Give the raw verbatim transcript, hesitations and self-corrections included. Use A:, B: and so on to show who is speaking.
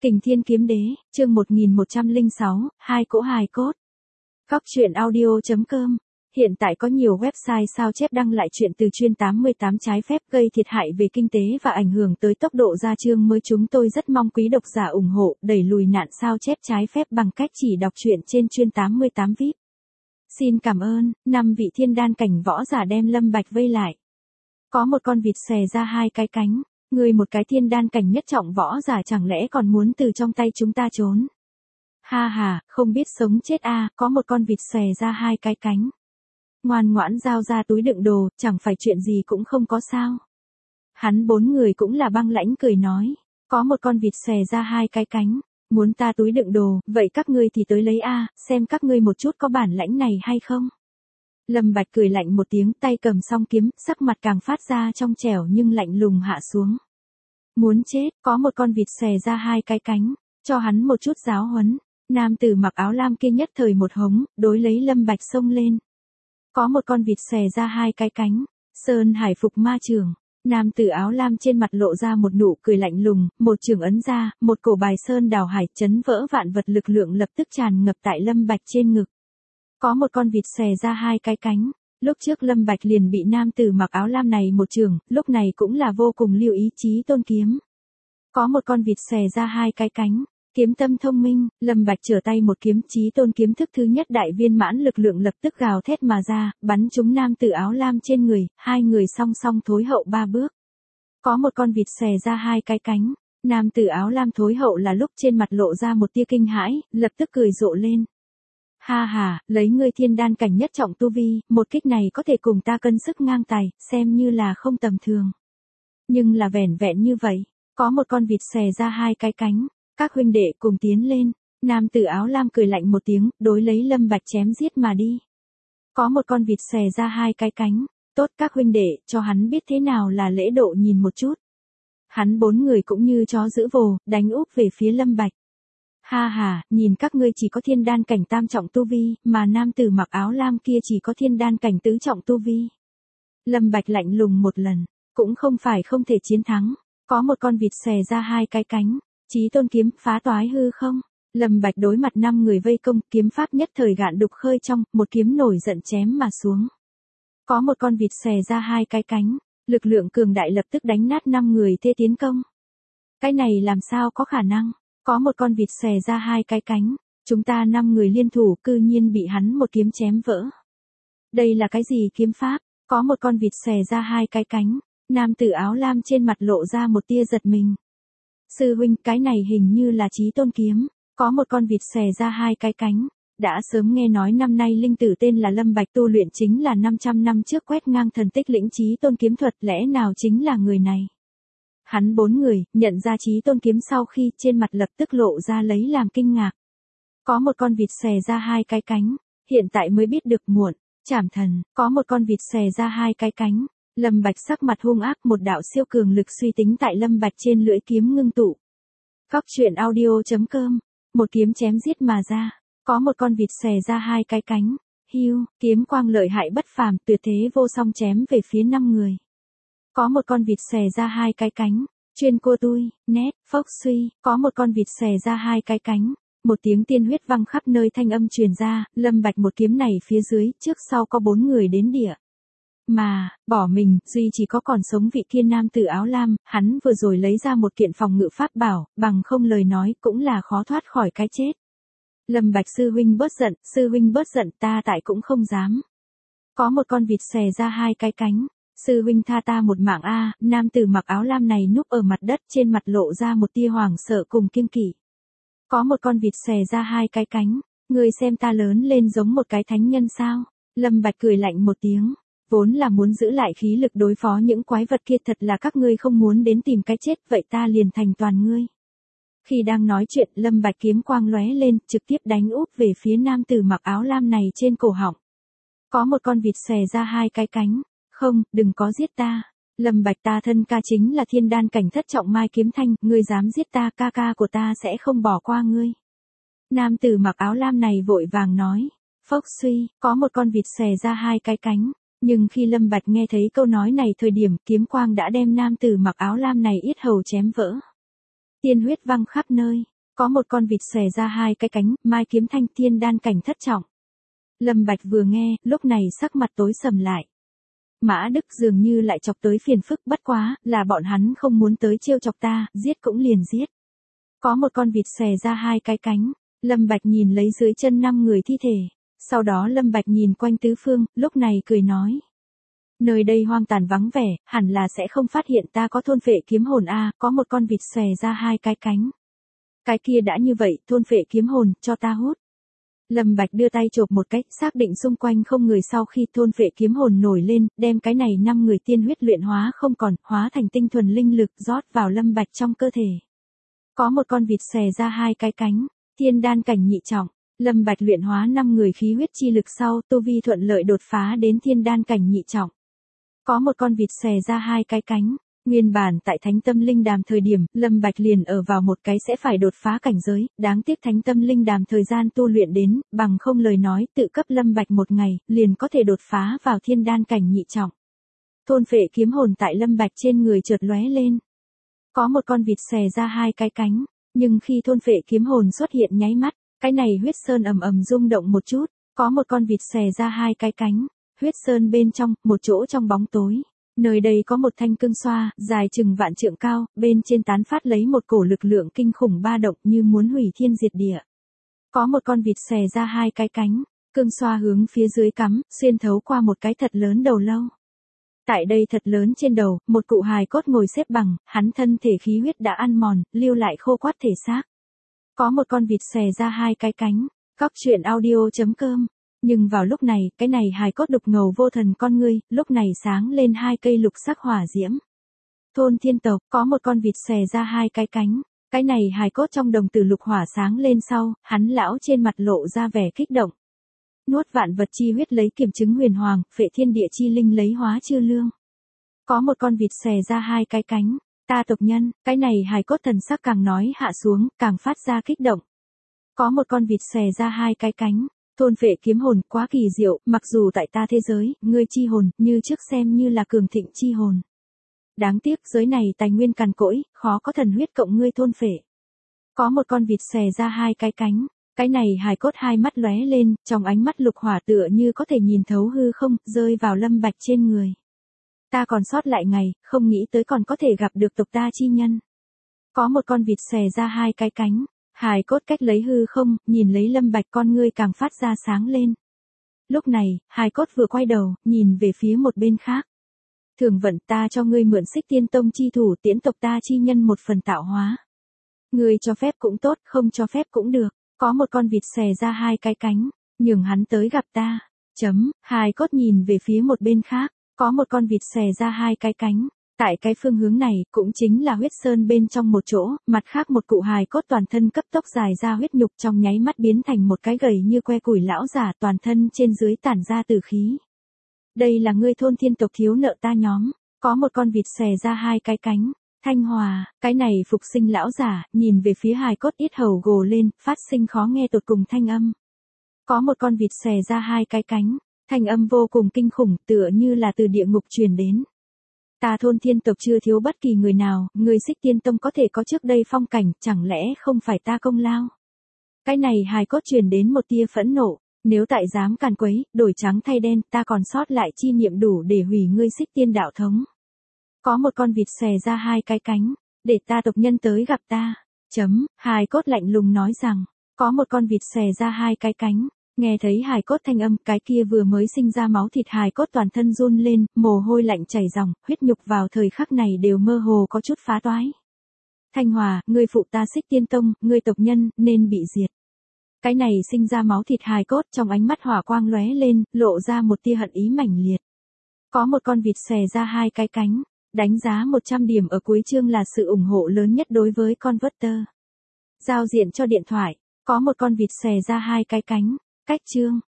A: Kình Thiên Kiếm Đế, chương một nghìn một trăm lẻ sáu, hai cỗ hài cốt. Cóc truyện audio chấm com. Hiện tại có nhiều website sao chép đăng lại chuyện từ chuyên tám mươi tám trái phép gây thiệt hại về kinh tế và ảnh hưởng tới tốc độ ra chương mới. Chúng tôi rất mong quý độc giả ủng hộ, đẩy lùi nạn sao chép trái phép bằng cách chỉ đọc truyện trên chuyên tám mươi tám vi ai pi. Xin cảm ơn. Năm vị thiên đan cảnh võ giả đem Lâm Bạch vây lại. Có một con vịt xòe ra hai cái cánh. Ngươi một cái thiên đan cảnh nhất trọng võ giả chẳng lẽ còn muốn từ trong tay chúng ta trốn? Ha ha, không biết sống chết a, à, có một con vịt xòe ra hai cái cánh. Ngoan ngoãn giao ra túi đựng đồ, chẳng phải chuyện gì cũng không có sao. Hắn bốn người cũng là băng lãnh cười nói, có một con vịt xòe ra hai cái cánh, muốn ta túi đựng đồ, vậy các ngươi thì tới lấy a, à, xem các ngươi một chút có bản lãnh này hay không. Lâm Bạch cười lạnh một tiếng, tay cầm song kiếm, sắc mặt càng phát ra trong trẻo nhưng lạnh lùng hạ xuống. Muốn chết, có một con vịt xòe ra hai cái cánh, cho hắn một chút giáo huấn. Nam tử mặc áo lam kia nhất thời một hống, đối lấy Lâm Bạch xông lên. Có một con vịt xòe ra hai cái cánh, Sơn Hải Phục Ma Trường. Nam tử áo lam trên mặt lộ ra một nụ cười lạnh lùng, một trường ấn ra, một cổ bài sơn đào hải chấn vỡ vạn vật lực lượng lập tức tràn ngập tại Lâm Bạch trên ngực. Có một con vịt xòe ra hai cái cánh, lúc trước Lâm Bạch liền bị nam tử mặc áo lam này một trường, lúc này cũng là vô cùng lưu ý chí tôn kiếm. Có một con vịt xòe ra hai cái cánh, kiếm tâm thông minh, Lâm Bạch trở tay một kiếm, chí tôn kiếm thức thứ nhất đại viên mãn lực lượng lập tức gào thét mà ra, bắn trúng nam tử áo lam trên người, hai người song song thối hậu ba bước. Có một con vịt xòe ra hai cái cánh, nam tử áo lam thối hậu là lúc trên mặt lộ ra một tia kinh hãi, lập tức cười rộ lên. Ha ha, lấy ngươi thiên đan cảnh nhất trọng tu vi, một kích này có thể cùng ta cân sức ngang tài, xem như là không tầm thường. Nhưng là vẻn vẹn như vậy, có một con vịt xòe ra hai cái cánh, các huynh đệ cùng tiến lên. Nam tử áo lam cười lạnh một tiếng, đối lấy Lâm Bạch chém giết mà đi. Có một con vịt xòe ra hai cái cánh, tốt các huynh đệ, cho hắn biết thế nào là lễ độ nhìn một chút. Hắn bốn người cũng như chó giữ vồ, đánh úp về phía Lâm Bạch. Ha ha, nhìn các ngươi chỉ có thiên đan cảnh tam trọng tu vi, mà nam tử mặc áo lam kia chỉ có thiên đan cảnh tứ trọng tu vi. Lâm Bạch lạnh lùng một lần, cũng không phải không thể chiến thắng. Có một con vịt xòe ra hai cái cánh, chí tôn kiếm phá toái hư không. Lâm Bạch đối mặt năm người vây công, kiếm pháp nhất thời gạn đục khơi trong, một kiếm nổi giận chém mà xuống. Có một con vịt xòe ra hai cái cánh, lực lượng cường đại lập tức đánh nát năm người thê tiến công. Cái này làm sao có khả năng? Có một con vịt xòe ra hai cái cánh, chúng ta năm người liên thủ cư nhiên bị hắn một kiếm chém vỡ. Đây là cái gì kiếm pháp? Có một con vịt xòe ra hai cái cánh, nam tử áo lam trên mặt lộ ra một tia giật mình. Sư huynh, cái này hình như là chí tôn kiếm. Có một con vịt xòe ra hai cái cánh, đã sớm nghe nói năm nay linh tử tên là Lâm Bạch tu luyện chính là năm trăm năm trước quét ngang thần tích lĩnh chí tôn kiếm thuật, lẽ nào chính là người này? Hắn bốn người, nhận ra chí tôn kiếm sau khi trên mặt lập tức lộ ra lấy làm kinh ngạc. Có một con vịt xòe ra hai cái cánh, hiện tại mới biết được muộn, Trảm Thần, có một con vịt xòe ra hai cái cánh, Lâm Bạch sắc mặt hung ác, một đạo siêu cường lực suy tính tại Lâm Bạch trên lưỡi kiếm ngưng tụ. Cóc truyện audio chấm com, một kiếm chém giết mà ra, có một con vịt xòe ra hai cái cánh, hiu, kiếm quang lợi hại bất phàm, tuyệt thế vô song chém về phía năm người. Có một con vịt xòe ra hai cái cánh, chuyên cô tui, nét, phốc suy, có một con vịt xòe ra hai cái cánh, một tiếng tiên huyết văng khắp nơi thanh âm truyền ra, Lâm Bạch một kiếm này phía dưới, trước sau có bốn người đến địa. Mà, bỏ mình, duy chỉ có còn sống vị kia nam tử áo lam, hắn vừa rồi lấy ra một kiện phòng ngự pháp bảo, bằng không lời nói cũng là khó thoát khỏi cái chết. Lâm Bạch sư huynh bớt giận, sư huynh bớt giận, ta tại cũng không dám. Có một con vịt xòe ra hai cái cánh. Sư huynh tha ta một mạng a, nam tử mặc áo lam này núp ở mặt đất, trên mặt lộ ra một tia hoảng sợ cùng kiêng kỵ. Có một con vịt xòe ra hai cái cánh, ngươi xem ta lớn lên giống một cái thánh nhân sao? Lâm Bạch cười lạnh một tiếng, vốn là muốn giữ lại khí lực đối phó những quái vật kia, thật là các ngươi không muốn đến tìm cái chết, vậy ta liền thành toàn ngươi. Khi đang nói chuyện, Lâm Bạch kiếm quang lóe lên, trực tiếp đánh úp về phía nam tử mặc áo lam này trên cổ họng. Có một con vịt xòe ra hai cái cánh. Không, đừng có giết ta. Lâm Bạch ta thân ca chính là thiên đan cảnh thất trọng Mai Kiếm Thanh, ngươi dám giết ta, ca ca của ta sẽ không bỏ qua ngươi. Nam tử mặc áo lam này vội vàng nói. Phốc suy, có một con vịt xòe ra hai cái cánh, nhưng khi Lâm Bạch nghe thấy câu nói này thời điểm, kiếm quang đã đem nam tử mặc áo lam này yết hầu chém vỡ. Tiên huyết văng khắp nơi, Có một con vịt xòe ra hai cái cánh, mai kiếm thanh thiên đan cảnh thất trọng. Lâm Bạch vừa nghe, lúc này sắc mặt tối sầm lại. Mã Đức dường như lại chọc tới phiền phức, bất quá, là bọn hắn không muốn tới trêu chọc ta, giết cũng liền giết. Có một con vịt xòe ra hai cái cánh, Lâm Bạch nhìn lấy dưới chân năm người thi thể. Sau đó Lâm Bạch nhìn quanh tứ phương, lúc này cười nói. Nơi đây hoang tàn vắng vẻ, hẳn là sẽ không phát hiện ta có thôn phệ kiếm hồn a, có một con vịt xòe ra hai cái cánh. Cái kia đã như vậy, thôn phệ kiếm hồn, cho ta hút. Lâm Bạch đưa tay chộp một cách, xác định xung quanh không người sau khi thôn phệ kiếm hồn nổi lên, đem cái này năm người tiên huyết luyện hóa không còn, hóa thành tinh thuần linh lực rót vào Lâm Bạch trong cơ thể. Có một con vịt xòe ra hai cái cánh, thiên đan cảnh nhị trọng. Lâm Bạch luyện hóa năm người khí huyết chi lực sau, tu vi thuận lợi đột phá đến thiên đan cảnh nhị trọng. Có một con vịt xòe ra hai cái cánh, nguyên bản tại Thánh Tâm Linh Đàm thời điểm, Lâm Bạch liền ở vào một cái sẽ phải đột phá cảnh giới, đáng tiếc Thánh Tâm Linh Đàm thời gian tu luyện đến, bằng không lời nói, tự cấp Lâm Bạch một ngày, liền có thể đột phá vào thiên đan cảnh nhị trọng. Thôn phệ kiếm hồn tại Lâm Bạch trên người chợt lóe lên. Có một con vịt xòe ra hai cái cánh, nhưng khi thôn phệ kiếm hồn xuất hiện nháy mắt, cái này huyết sơn ầm ầm rung động một chút, có một con vịt xòe ra hai cái cánh, huyết sơn bên trong, một chỗ trong bóng tối. Nơi đây có một thanh cương xoa, dài chừng vạn trượng cao, bên trên tán phát lấy một cổ lực lượng kinh khủng ba động như muốn hủy thiên diệt địa. Có một con vịt xòe ra hai cái cánh, cương xoa hướng phía dưới cắm, xuyên thấu qua một cái thật lớn đầu lâu. Tại đây thật lớn trên đầu, một cụ hài cốt ngồi xếp bằng, hắn thân thể khí huyết đã ăn mòn, lưu lại khô quắt thể xác. Có một con vịt xòe ra hai cái cánh, Cóc Truyện Audio chấm com. Nhưng vào lúc này, cái này hài cốt đục ngầu vô thần con ngươi, lúc này sáng lên hai cây lục sắc hỏa diễm. Thôn thiên tộc, có một con vịt xòe ra hai cái cánh, cái này hài cốt trong đồng tử lục hỏa sáng lên sau, hắn lão trên mặt lộ ra vẻ kích động. Nuốt vạn vật chi huyết lấy kiểm chứng huyền hoàng, phệ thiên địa chi linh lấy hóa chư lương. Có một con vịt xòe ra hai cái cánh, ta tộc nhân, cái này hài cốt thần sắc càng nói hạ xuống, càng phát ra kích động. Có một con vịt xòe ra hai cái cánh, thôn phệ kiếm hồn quá kỳ diệu, mặc dù tại ta thế giới, ngươi chi hồn, như trước xem như là cường thịnh chi hồn. Đáng tiếc giới này tài nguyên cằn cỗi, khó có thần huyết cộng ngươi thôn phệ. Có một con vịt xòe ra hai cái cánh, cái này hài cốt hai mắt lóe lên, trong ánh mắt lục hỏa tựa như có thể nhìn thấu hư không, rơi vào Lâm Bạch trên người. Ta còn sót lại ngày, không nghĩ tới còn có thể gặp được tộc ta chi nhân. Có một con vịt xòe ra hai cái cánh, hài cốt cách lấy hư không, nhìn lấy Lâm Bạch con ngươi càng phát ra sáng lên. Lúc này, hài cốt vừa quay đầu, nhìn về phía một bên khác. Thường vận ta cho ngươi mượn Xích Tiên Tông chi thủ tiễn tộc ta chi nhân một phần tạo hóa. Ngươi cho phép cũng tốt, không cho phép cũng được. Có một con vịt xòe ra hai cái cánh, nhường hắn tới gặp ta. Chấm, hài cốt nhìn về phía một bên khác, có một con vịt xòe ra hai cái cánh. Tại cái phương hướng này, cũng chính là huyết sơn bên trong một chỗ, mặt khác một cụ hài cốt toàn thân cấp tốc dài ra huyết nhục trong nháy mắt biến thành một cái gầy như que củi lão giả toàn thân trên dưới tản ra tử khí. Đây là ngươi thôn thiên tộc thiếu nợ ta nhóm, có một con vịt xòe ra hai cái cánh. Thanh Hòa, cái này phục sinh lão giả, nhìn về phía hài cốt yết hầu gồ lên, phát sinh khó nghe tột cùng thanh âm. Có một con vịt xòe ra hai cái cánh, thanh âm vô cùng kinh khủng, tựa như là từ địa ngục truyền đến. Ta thôn thiên tộc chưa thiếu bất kỳ người nào, người Xích Tiên Tông có thể có trước đây phong cảnh, chẳng lẽ không phải ta công lao. Cái này hài cốt truyền đến một tia phẫn nộ, nếu tại dám càn quấy, đổi trắng thay đen, ta còn sót lại chi niệm đủ để hủy ngươi Xích Tiên đạo thống. Có một con vịt xòe ra hai cái cánh, để ta tộc nhân tới gặp ta. Chấm, hài cốt lạnh lùng nói rằng, có một con vịt xòe ra hai cái cánh, nghe thấy hài cốt thanh âm, cái kia vừa mới sinh ra máu thịt hài cốt toàn thân run lên, mồ hôi lạnh chảy ròng, huyết nhục vào thời khắc này đều mơ hồ có chút phá toái. Thanh Hòa, ngươi phụ ta Xích Tiên Tông, ngươi tộc nhân, nên bị diệt. Cái này sinh ra máu thịt hài cốt trong ánh mắt hỏa quang lóe lên, lộ ra một tia hận ý mãnh liệt. Có một con vịt xòe ra hai cái cánh. Đánh giá một trăm điểm ở cuối chương là sự ủng hộ lớn nhất đối với Converter. Giao diện cho điện thoại, có một con vịt xòe ra hai cái cánh, cách chương.